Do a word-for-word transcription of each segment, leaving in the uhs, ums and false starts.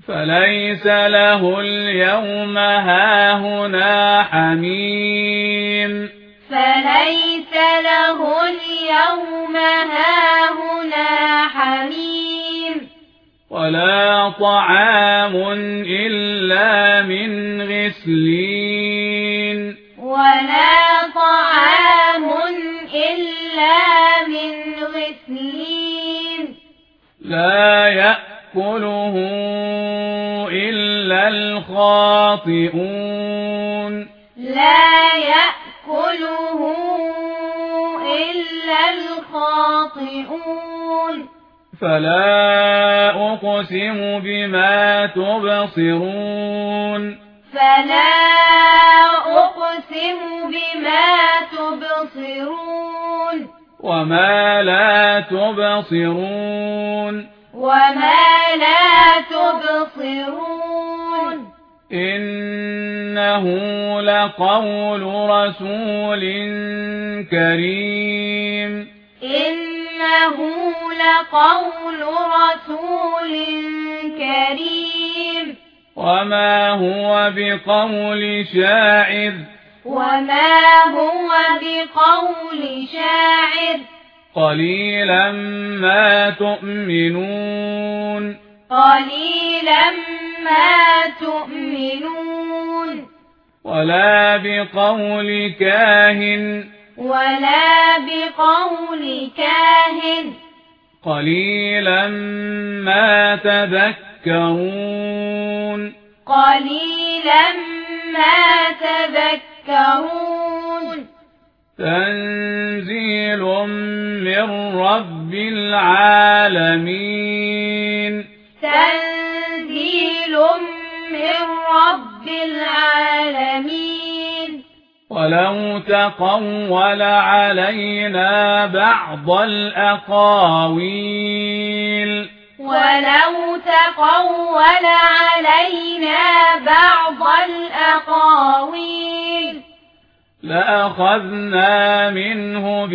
فليس له اليوم هاهنا حميم فليس له اليوم هاهنا حميم ولا طعام إلا من غسلين ولا طعام إلا من غسلين لا يأكله إلا الخاطئون لا يأكله إلا الخاطئون فلا أقسم بما تبصرون فلا أقسم بما تبصرون وما لا تبصرون وما لا تبصرون إنه لقول رسول كريم إنه لقول رسول كريم وما هو بقول شاعر وما هو بقول شاعر قليلا ما تؤمنون قليلا ما تؤمنون ولا بقول كاهن ولا بقول كاهن قليلا ما تذكرون قليلا ما تذكرون تنزيل من رب العالمين تنزيل من رب العالمين ولو تقول علينا بعض الأقاويل ولو تقول علينا بعض الأقاويل لأخذنا منه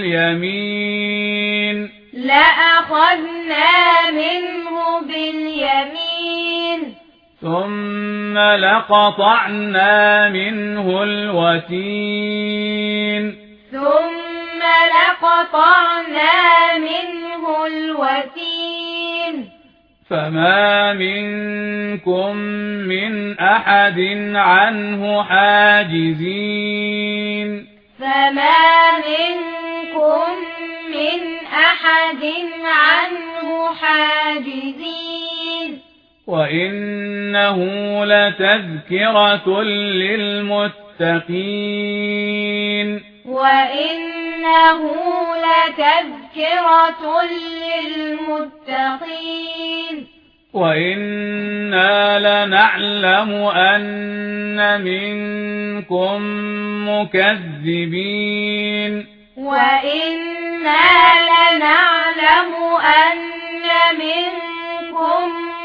باليمين لأخذنا منه باليمين ثم لقطعنا منه الوتين ثم لقطعنا منه الوتين فما منكم من أحد عنه حاجزين فما منكم من أحد عنه حاجزين وإنه لتذكرة للمتقين وإنه لتذكرة للمتقين وإنا لنعلم أن منكم مكذبين وإنا لنعلم أن منكم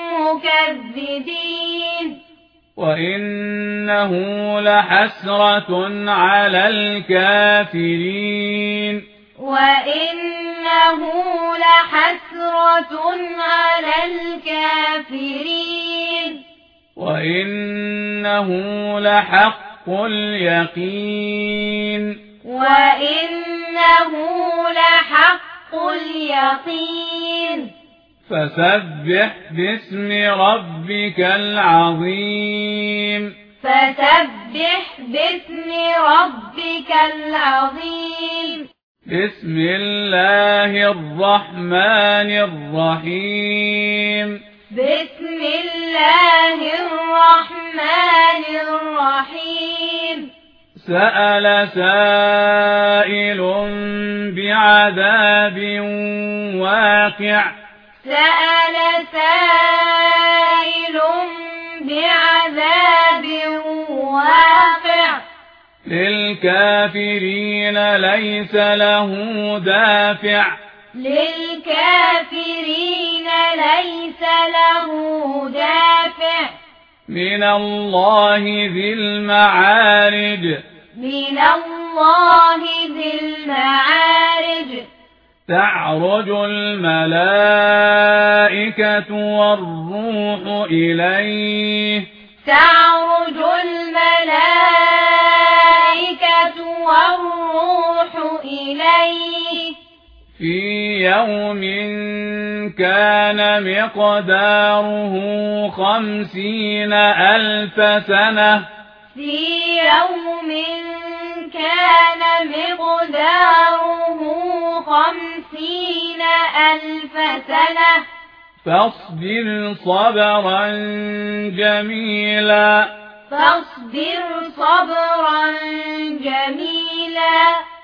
مكذبين وإنه لحسرة على الكافرين وإنه لحسرة على الكافرين وإنه لحق اليقين وإنه لحق اليقين فسبح باسم ربك العظيم فسبح باسم ربك العظيم بسم الله الرحمن الرحيم بسم الله الرحمن الرحيم سأل سائل بعذاب واقع سأل سائل بعذاب واقع للكافرين ليس له دافع للكافرين ليس له دافع من الله ذي المعارج من الله ذي المعارج تعرج الملائكة والروح إليه تعرج الملائكة والروح إليه في يوم كان مقداره خمسين ألف سنة في يوم كان مقداره خمسين ألف سنة فاصبر صبرا جميلا فاصبر صبرا جميلا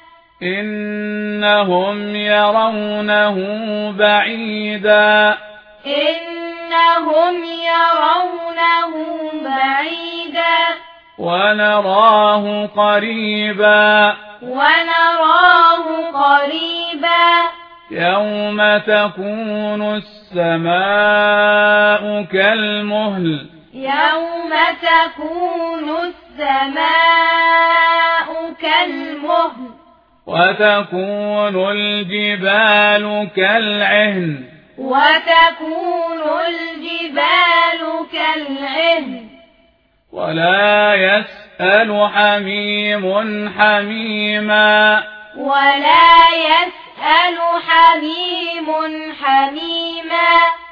إنهم يرونه بعيدا إنهم يرونه بعيدا ونراه قريبا ونراه قريبا يوم تكون السماء كالمهل يوم تكون السماء كالمهل وتكون الجبال كالعهن وتكون الجبال كالعهن ولا يسأل حميم حميما ولا يسأل حميم حميما